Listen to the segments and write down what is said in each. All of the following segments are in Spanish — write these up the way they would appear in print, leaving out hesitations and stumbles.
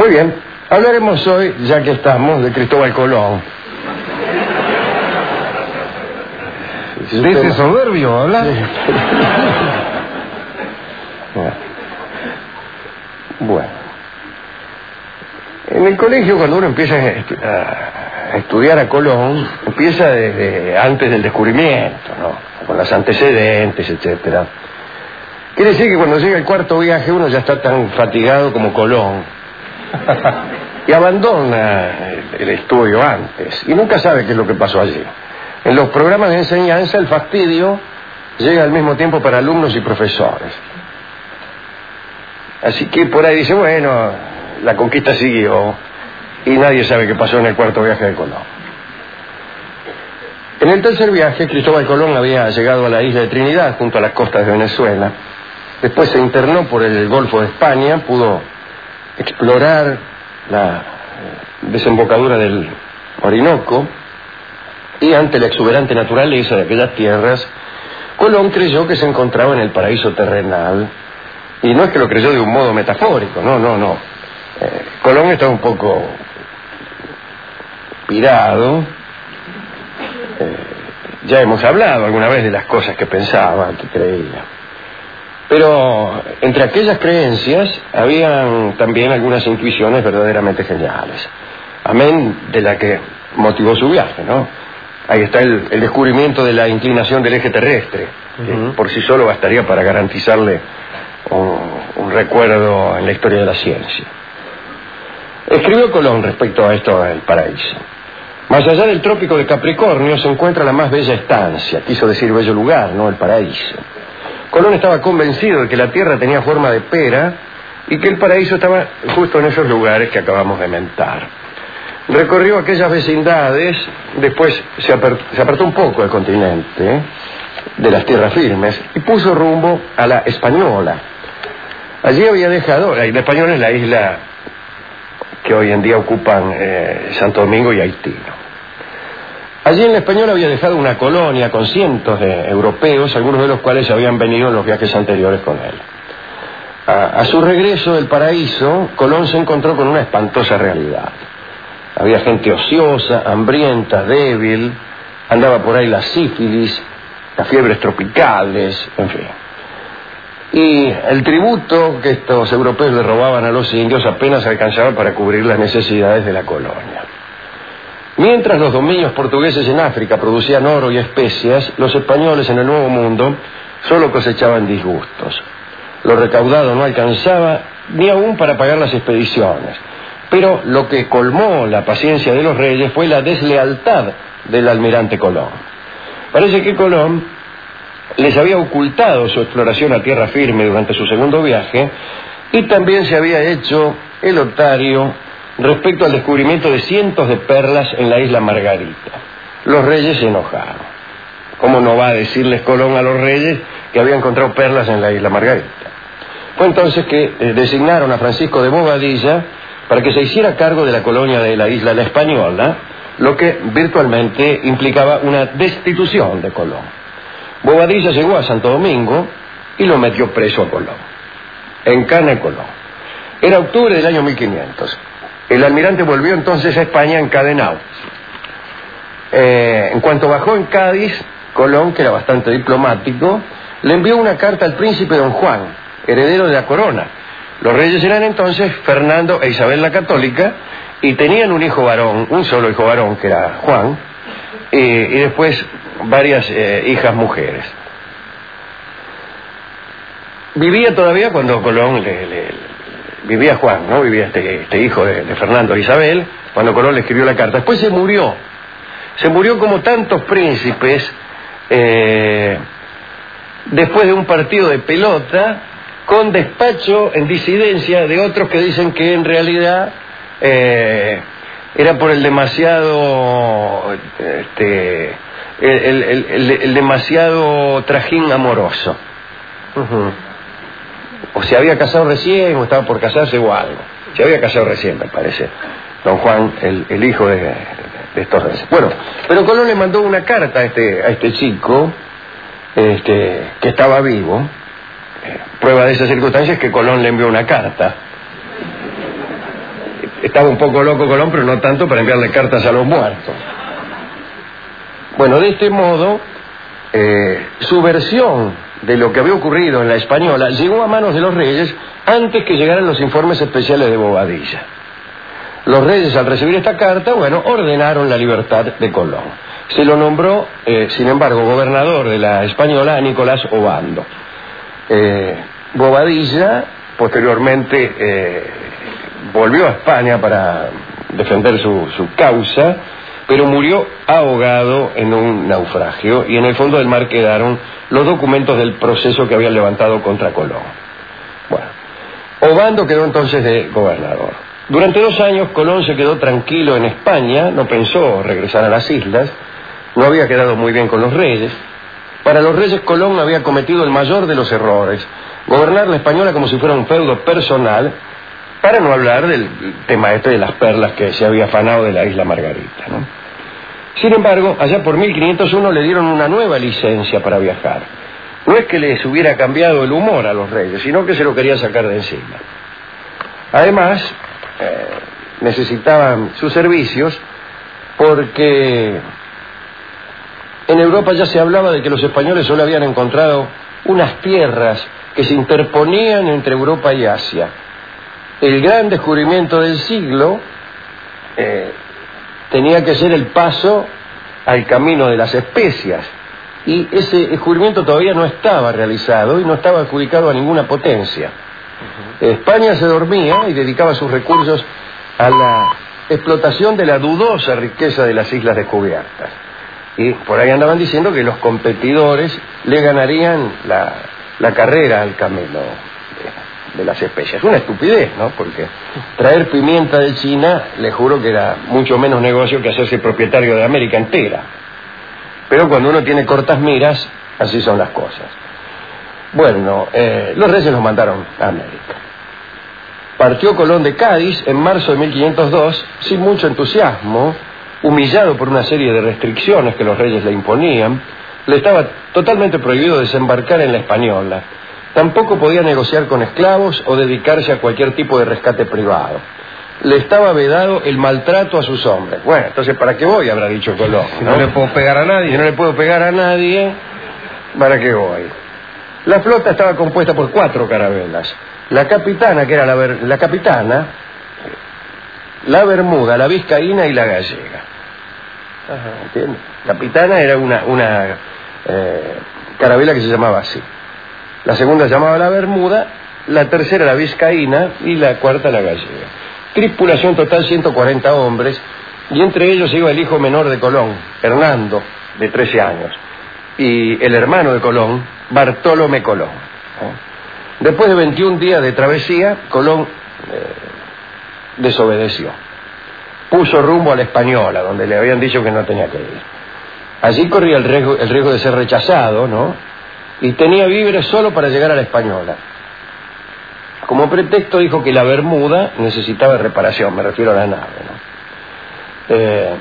Muy bien, hablaremos hoy, ya que estamos, de Cristóbal Colón. ¿De ese soberbio habla? Sí. Bueno. En el colegio, cuando uno empieza a estudiar a Colón, empieza desde antes del descubrimiento, ¿no? Con los antecedentes, etcétera. Quiere decir que cuando llega el cuarto viaje uno ya está tan fatigado como Colón y abandona el estudio antes y nunca sabe qué es lo que pasó allí. En los programas de enseñanza el fastidio llega al mismo tiempo para alumnos y profesores. Así que por ahí dice, bueno, la conquista siguió y nadie sabe qué pasó en el cuarto viaje de Colón. En el tercer viaje, Cristóbal Colón había llegado a la isla de Trinidad, junto a las costas de Venezuela. Después se internó por el Golfo de España, pudo explorar la desembocadura del Orinoco, y ante la exuberante naturaleza de aquellas tierras, Colón creyó que se encontraba en el paraíso terrenal. Y no es que lo creyó de un modo metafórico, no. Colón estaba un poco pirado. Ya hemos hablado alguna vez de las cosas que pensaba, que creía. Pero entre aquellas creencias habían también algunas intuiciones verdaderamente geniales. Amén de la que motivó su viaje, ¿no? Ahí está el descubrimiento de la inclinación del eje terrestre, que por sí solo bastaría para garantizarle un recuerdo en la historia de la ciencia. Escribió Colón respecto a esto del paraíso. Más allá del trópico de Capricornio se encuentra la más bella estancia, quiso decir bello lugar, no el paraíso. Colón estaba convencido de que la tierra tenía forma de pera y que el paraíso estaba justo en esos lugares que acabamos de mentar. Recorrió aquellas vecindades, después se apartó un poco del continente, de las tierras firmes, y puso rumbo a la Española. Allí había dejado, la Española es la isla que hoy en día ocupan Santo Domingo y Haití, ¿no? Allí en la Española había dejado una colonia con cientos de europeos, algunos de los cuales habían venido en los viajes anteriores con él. A su regreso del paraíso, Colón se encontró con una espantosa realidad. Había gente ociosa, hambrienta, débil, andaba por ahí la sífilis, las fiebres tropicales, en fin. Y el tributo que estos europeos le robaban a los indios apenas alcanzaba para cubrir las necesidades de la colonia. Mientras los dominios portugueses en África producían oro y especias, los españoles en el Nuevo Mundo solo cosechaban disgustos. Lo recaudado no alcanzaba ni aún para pagar las expediciones. Pero lo que colmó la paciencia de los reyes fue la deslealtad del almirante Colón. Parece que Colón les había ocultado su exploración a tierra firme durante su segundo viaje y también se había hecho el otario respecto al descubrimiento de cientos de perlas en la isla Margarita. Los reyes se enojaron. ¿Cómo no va a decirles Colón a los reyes que había encontrado perlas en la isla Margarita? Fue entonces que designaron a Francisco de Bobadilla para que se hiciera cargo de la colonia de la isla La Española, lo que virtualmente implicaba una destitución de Colón. Bobadilla llegó a Santo Domingo y lo metió preso a Colón, en Cana de Colón. Era octubre del año 1500. El almirante volvió entonces a España encadenado. En cuanto bajó en Cádiz, Colón, que era bastante diplomático, le envió una carta al príncipe Don Juan, heredero de la corona. Los reyes eran entonces Fernando e Isabel la Católica y tenían un hijo varón, un solo hijo varón, que era Juan, y después varias hijas mujeres. Vivía todavía cuando Colón vivía Juan, ¿no? Vivía este hijo de Fernando e Isabel, cuando Colón le escribió la carta. Después se murió. Se murió como tantos príncipes, después de un partido de pelota, con despacho en disidencia de otros que dicen que en realidad era por el demasiado el demasiado trajín amoroso. O se había casado recién o estaba por casarse o algo. Se había casado recién, me parece, Don Juan, el hijo de estos reyes. Bueno, pero Colón le mandó una carta a este chico que estaba vivo. Prueba de esas circunstancias es que Colón le envió una carta. Estaba un poco loco Colón, pero no tanto para enviarle cartas a los muertos. Bueno, de este modo, su versión de lo que había ocurrido en la Española llegó a manos de los reyes antes que llegaran los informes especiales de Bobadilla. Los reyes, al recibir esta carta, bueno, ordenaron la libertad de Colón. Se lo nombró, sin embargo, gobernador de la Española a Nicolás Obando. Bobadilla, posteriormente, volvió a España para defender su causa, pero murió ahogado en un naufragio, y en el fondo del mar quedaron los documentos del proceso que habían levantado contra Colón. Bueno, Obando quedó entonces de gobernador. Durante 2 años Colón se quedó tranquilo en España, no pensó regresar a las islas, no había quedado muy bien con los reyes. Para los reyes Colón había cometido el mayor de los errores, gobernar la Española como si fuera un feudo personal, para no hablar del tema este de las perlas que se había afanado de la isla Margarita, ¿no? Sin embargo, allá por 1501 le dieron una nueva licencia para viajar. No es que les hubiera cambiado el humor a los reyes, sino que se lo quería sacar de encima. Además, necesitaban sus servicios porque en Europa ya se hablaba de que los españoles solo habían encontrado unas tierras que se interponían entre Europa y Asia. El gran descubrimiento del siglo tenía que ser el paso al camino de las especias, y ese descubrimiento todavía no estaba realizado y no estaba adjudicado a ninguna potencia. España se dormía y dedicaba sus recursos a la explotación de la dudosa riqueza de las islas descubiertas, y por ahí andaban diciendo que los competidores le ganarían la carrera al camino de las especias. Una estupidez, ¿no? Porque traer pimienta de China, le juro que era mucho menos negocio que hacerse propietario de América entera. Pero cuando uno tiene cortas miras, así son las cosas. Bueno, los reyes los mandaron a América. Partió Colón de Cádiz en marzo de 1502, sin mucho entusiasmo, humillado por una serie de restricciones que los reyes le imponían. Le estaba totalmente prohibido desembarcar en la Española. Tampoco podía negociar con esclavos o dedicarse a cualquier tipo de rescate privado. Le estaba vedado el maltrato a sus hombres. Bueno, entonces, ¿para qué voy?, habrá dicho Colón, ¿no? Si no le puedo pegar a nadie. Si no le puedo pegar a nadie, ¿para qué voy? La flota estaba compuesta por 4 carabelas. La capitana, que era la capitana, la Bermuda, la Vizcaína y la Gallega. ¿Entiendes? Capitana era una carabela que se llamaba así. La segunda se llamaba la Bermuda, la tercera la Vizcaína y la cuarta la Gallega. Tripulación total 140 hombres, y entre ellos iba el hijo menor de Colón, Hernando, de 13 años, y el hermano de Colón, Bartolomé Colón. Después de 21 días de travesía, Colón desobedeció. Puso rumbo a la Española, donde le habían dicho que no tenía que ir. Allí corría el riesgo de ser rechazado, ¿no? Y tenía víveres solo para llegar a la Española. Como pretexto dijo que la Bermuda necesitaba reparación, me refiero a la nave, ¿no?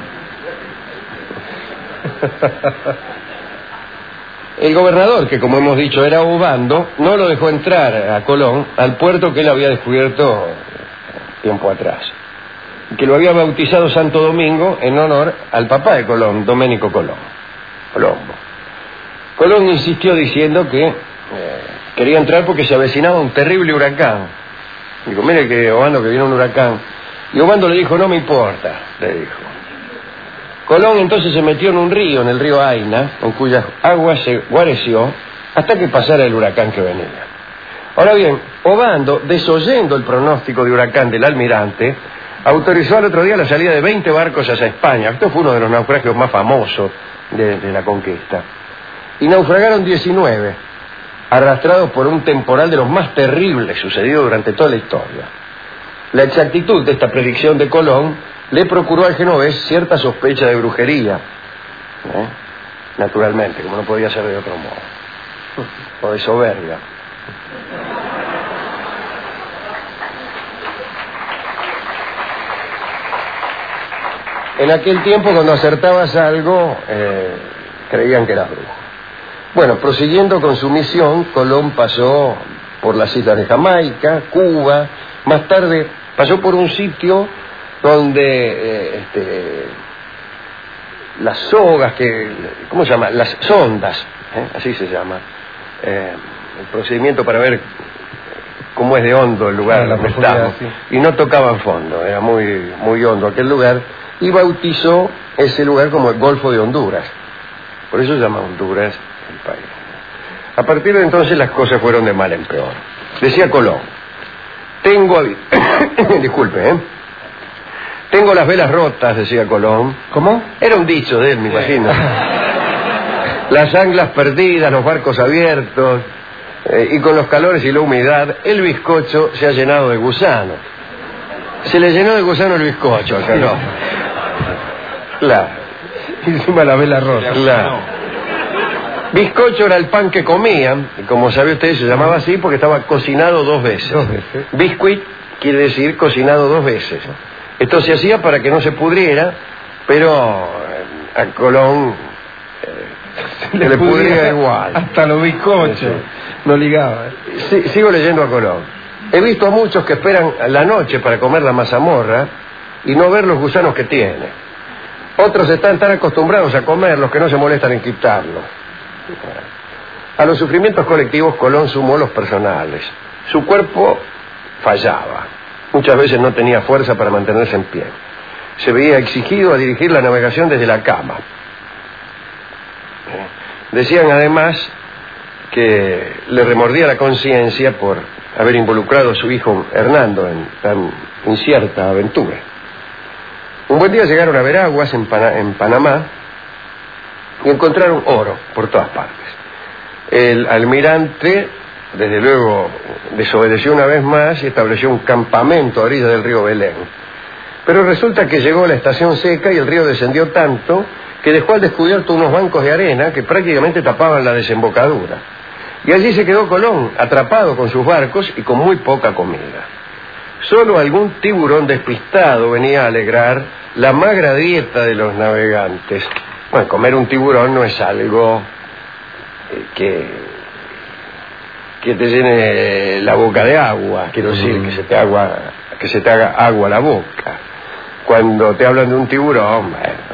El gobernador, que como hemos dicho era Obando, no lo dejó entrar a Colón al puerto que él había descubierto tiempo atrás, que lo había bautizado Santo Domingo en honor al papá de Colón, Domenico Colombo. Colón insistió diciendo que quería entrar porque se avecinaba un terrible huracán. Dijo, mire que Obando, que viene un huracán. Y Obando le dijo, no me importa, le dijo. Colón entonces se metió en un río, en el río Aina, en cuyas aguas se guareció hasta que pasara el huracán que venía. Ahora bien, Obando, desoyendo el pronóstico de huracán del almirante, autorizó al otro día la salida de 20 barcos hacia España. Esto fue uno de los naufragios más famosos de la conquista. Y naufragaron 19, arrastrados por un temporal de los más terribles sucedido durante toda la historia. La exactitud de esta predicción de Colón le procuró al genovés cierta sospecha de brujería, naturalmente, como no podía ser de otro modo, o de soberbia. En aquel tiempo, cuando acertabas algo, creían que eras brujo. Bueno, prosiguiendo con su misión, Colón pasó por las islas de Jamaica, Cuba, más tarde pasó por un sitio donde las sogas ¿cómo se llama? Las sondas, así se llama, el procedimiento para ver cómo es de hondo el lugar donde estamos, sí. Y no tocaban fondo, era muy, muy hondo aquel lugar, y bautizó ese lugar como el Golfo de Honduras. Por eso se llama Honduras el país. A partir de entonces las cosas fueron de mal en peor. Decía Colón, disculpe, tengo las velas rotas, decía Colón. ¿Cómo? Era un dicho de él, me imagino. Las anclas perdidas, los barcos abiertos, y con los calores y la humedad, el bizcocho se ha llenado de gusanos. Se le llenó de gusano el bizcocho a Colón. Claro. Y encima la vela rota. Claro. Bizcocho era el pan que comían, y como sabe usted se llamaba así porque estaba cocinado 2 veces. 2 veces. Biscuit quiere decir cocinado 2 veces. Esto se hacía para que no se pudriera, pero a Colón le pudría igual. Hasta los bizcochos. Sí. No ligaba. Sí, sigo leyendo a Colón. He visto a muchos que esperan la noche para comer la mazamorra y no ver los gusanos que tiene. Otros están tan acostumbrados a comerlos que no se molestan en quitarlos. A los sufrimientos colectivos Colón sumó los personales. Su cuerpo fallaba. Muchas veces no tenía fuerza para mantenerse en pie. Se veía exigido a dirigir la navegación desde la cama. Decían además que le remordía la conciencia por haber involucrado a su hijo Hernando en tan incierta aventura. Un buen día llegaron a ver aguas en Panamá y encontraron oro por todas partes. El almirante, desde luego, desobedeció una vez más y estableció un campamento a orilla del río Belén. Pero resulta que llegó a la estación seca y el río descendió tanto que dejó al descubierto unos bancos de arena que prácticamente tapaban la desembocadura. Y allí se quedó Colón, atrapado con sus barcos y con muy poca comida. Solo algún tiburón despistado venía a alegrar la magra dieta de los navegantes. Bueno, comer un tiburón no es algo que te llene la boca de agua, quiero decir, que se te haga agua la boca. Cuando te hablan de un tiburón,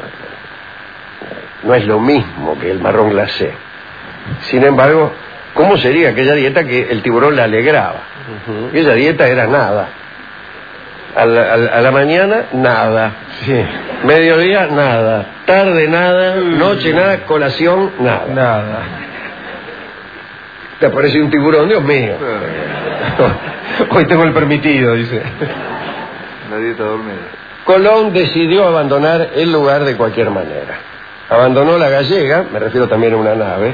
no es lo mismo que el marrón glacé. Sin embargo, ¿cómo sería aquella dieta que el tiburón la alegraba? Aquella dieta era nada. A la mañana, nada. Sí. Mediodía, nada. Tarde, nada. Noche, nada. Colación, nada. Nada. Te aparece un tiburón, Dios mío. Hoy tengo el permitido, dice. La dieta dormida. Colón decidió abandonar el lugar de cualquier manera. Abandonó la Gallega, me refiero también a una nave.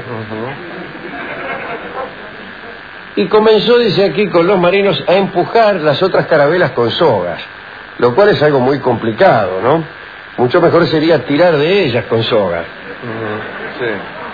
Y comenzó, dice aquí, con los marinos a empujar las otras carabelas con sogas, lo cual es algo muy complicado, ¿no? Mucho mejor sería tirar de ellas con sogas. Sí.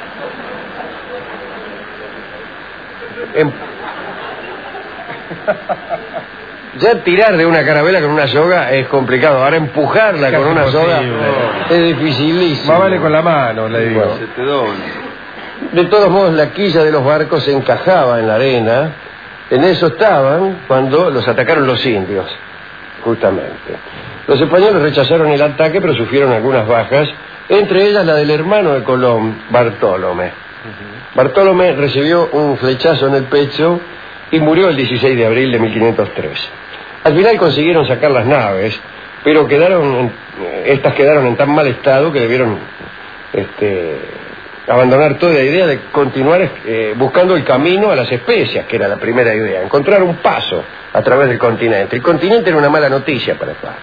Ya tirar de una carabela con una soga es complicado, ahora empujarla con una soga es dificilísimo. Más vale con la mano, le digo. Se te dobla. De todos modos, la quilla de los barcos se encajaba en la arena. En eso estaban cuando los atacaron los indios, justamente. Los españoles rechazaron el ataque, pero sufrieron algunas bajas, entre ellas la del hermano de Colón, Bartolomé. Bartolomé recibió un flechazo en el pecho y murió el 16 de abril de 1503. Al final consiguieron sacar las naves, pero estas quedaron en tan mal estado que debieron abandonar toda idea de continuar buscando el camino a las especias, que era la primera idea, encontrar un paso a través del continente. El continente era una mala noticia para España.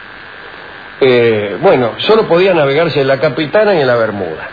Bueno, solo podía navegarse en la Capitana y en la Bermuda.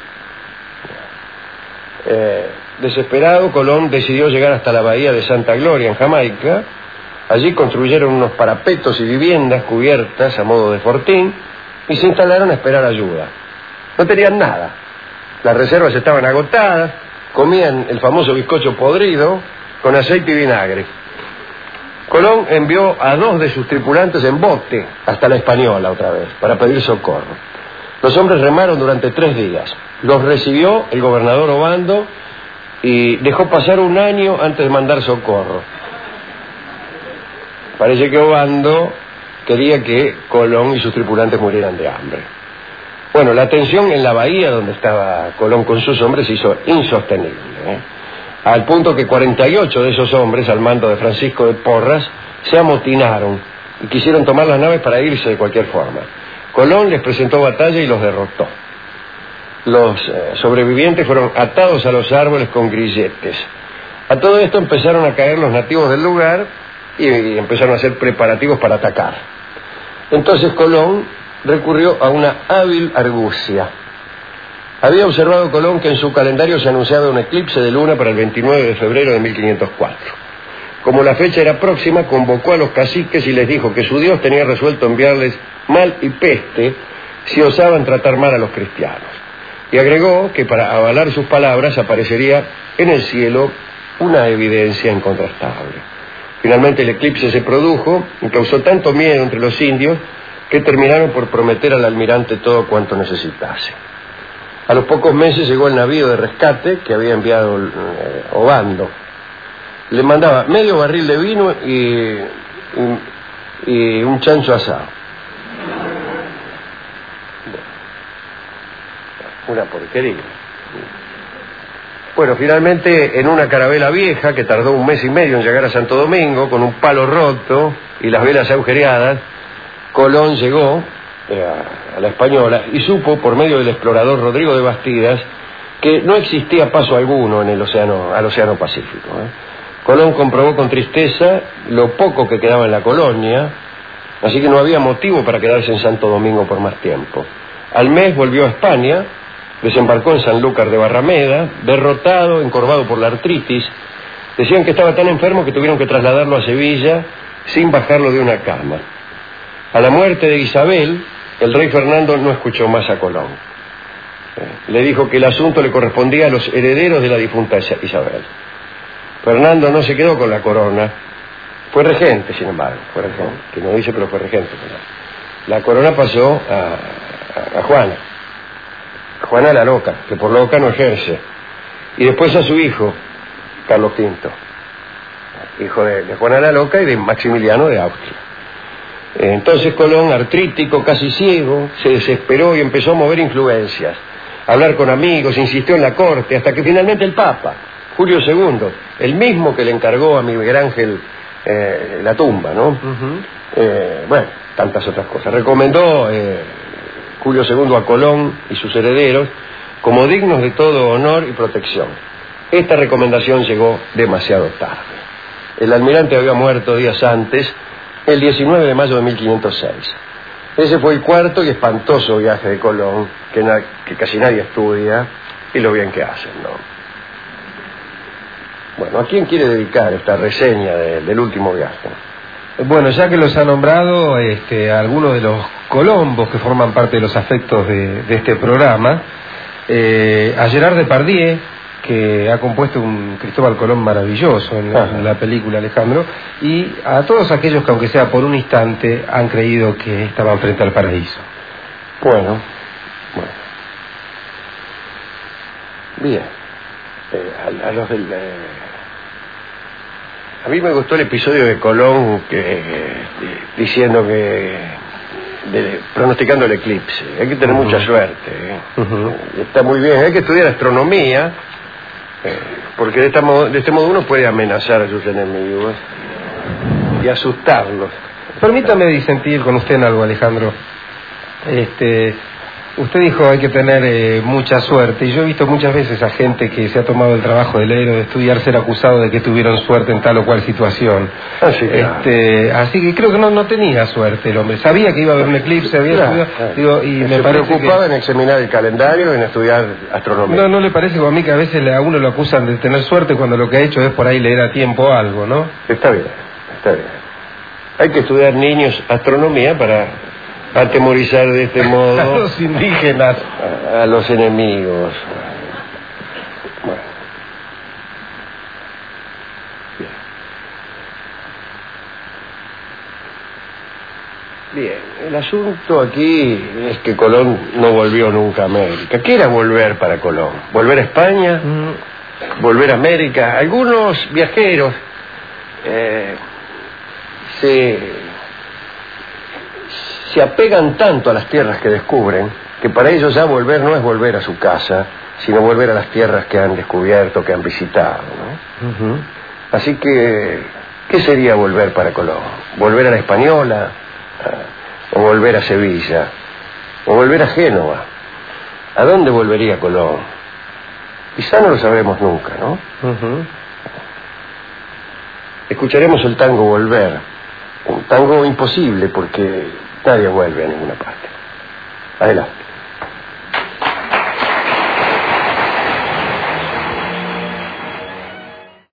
Desesperado, Colón decidió llegar hasta la bahía de Santa Gloria, en Jamaica. Allí construyeron unos parapetos y viviendas cubiertas a modo de fortín y se instalaron a esperar ayuda. No tenían nada. Las reservas estaban agotadas, comían el famoso bizcocho podrido con aceite y vinagre. Colón envió a 2 de sus tripulantes en bote hasta la Española otra vez, para pedir socorro. Los hombres remaron durante 3 días. Los recibió el gobernador Obando y dejó pasar 1 año antes de mandar socorro. Parece que Obando quería que Colón y sus tripulantes murieran de hambre. Bueno, la tensión en la bahía donde estaba Colón con sus hombres se hizo insostenible, al punto que 48 de esos hombres, al mando de Francisco de Porras, se amotinaron y quisieron tomar las naves para irse de cualquier forma. Colón les presentó batalla y los derrotó. Los sobrevivientes fueron atados a los árboles con grilletes. A todo esto empezaron a caer los nativos del lugar y empezaron a hacer preparativos para atacar. Entonces Colón recurrió a una hábil argucia. Había observado Colón que en su calendario se anunciaba un eclipse de luna para el 29 de febrero de 1504. Como la fecha era próxima, convocó a los caciques y les dijo que su Dios tenía resuelto enviarles mal y peste si osaban tratar mal a los cristianos. Y agregó que para avalar sus palabras aparecería en el cielo una evidencia incontrastable. Finalmente el eclipse se produjo y causó tanto miedo entre los indios que terminaron por prometer al almirante todo cuanto necesitase. A los pocos meses llegó el navío de rescate que había enviado Obando. Le mandaba medio barril de vino y un chancho asado. Una porquería. Bueno, finalmente en una carabela vieja que tardó 1 mes y medio en llegar a Santo Domingo, con un palo roto y las velas agujereadas, Colón llegó a la Española y supo por medio del explorador Rodrigo de Bastidas que no existía paso alguno en el al océano Pacífico. Colón comprobó con tristeza lo poco que quedaba en la colonia, así que no había motivo para quedarse en Santo Domingo por más tiempo. Al mes volvió a España, desembarcó en Sanlúcar de Barrameda, derrotado, encorvado por la artritis. Decían que estaba tan enfermo que tuvieron que trasladarlo a Sevilla sin bajarlo de una cama. A la muerte de Isabel, el rey Fernando no escuchó más a Colón. Le dijo que el asunto le correspondía a los herederos de la difunta Isabel. Fernando no se quedó con la corona, fue regente, sin embargo, fue regente, que no dice, pero fue regente. La corona pasó a Juana. Juana la loca, que por loca no ejerce. Y después a su hijo, Carlos V, hijo de Juana la loca y de Maximiliano de Austria. Entonces Colón, artrítico, casi ciego, se desesperó y empezó a mover influencias, a hablar con amigos, insistió en la corte, hasta que finalmente el Papa, Julio II, el mismo que le encargó a Miguel Ángel la tumba, ¿no? Bueno, tantas otras cosas. Recomendó Julio II a Colón y sus herederos como dignos de todo honor y protección. Esta recomendación llegó demasiado tarde. El almirante había muerto días antes, el 19 de mayo de 1506. Ese fue el cuarto y espantoso viaje de Colón, que casi nadie estudia, y lo bien que hacen, ¿no? Bueno, ¿a quién quiere dedicar esta reseña del último viaje? Bueno, ya que los ha nombrado a algunos de los colombos que forman parte de los afectos de este programa, a Gerard Depardieu, que ha compuesto un Cristóbal Colón maravilloso en la película, Alejandro, y a todos aquellos que, aunque sea por un instante, han creído que estaban frente al paraíso. Bueno. Bien. A los del... A mí me gustó el episodio de Colón diciendo pronosticando el eclipse. Hay que tener mucha suerte. Está muy bien. Hay que estudiar astronomía, porque de este modo uno puede amenazar a sus enemigos y asustarlos. Permítame disentir con usted en algo, Alejandro. Usted dijo hay que tener mucha suerte, y yo he visto muchas veces a gente que se ha tomado el trabajo de leer o de estudiar ser acusado de que tuvieron suerte en tal o cual situación. Así que creo que no tenía suerte el hombre. Sabía que iba a haber un eclipse, había estudiado, digo, y me se parece preocupaba en examinar el calendario y en estudiar astronomía. ¿No le parece como a mí que a veces a uno lo acusan de tener suerte cuando lo que ha hecho es por ahí leer a tiempo algo, ¿no? Está bien. Hay que estudiar, niños, astronomía para atemorizar de este modo a los indígenas, a los enemigos. Bueno. Bien, el asunto aquí es que Colón no volvió nunca a América. ¿Qué era volver para Colón? ¿Volver a España? ¿Volver a América? Algunos viajeros se apegan tanto a las tierras que descubren que para ellos ya volver no es volver a su casa, sino volver a las tierras que han descubierto, que han visitado, ¿no? Así que, ¿qué sería volver para Colón? ¿Volver a la Española? ¿O volver a Sevilla? ¿O volver a Génova? ¿A dónde volvería Colón? Quizá no lo sabremos nunca, ¿no? Escucharemos el tango Volver, un tango imposible porque nadie vuelve a ninguna parte. Adelante.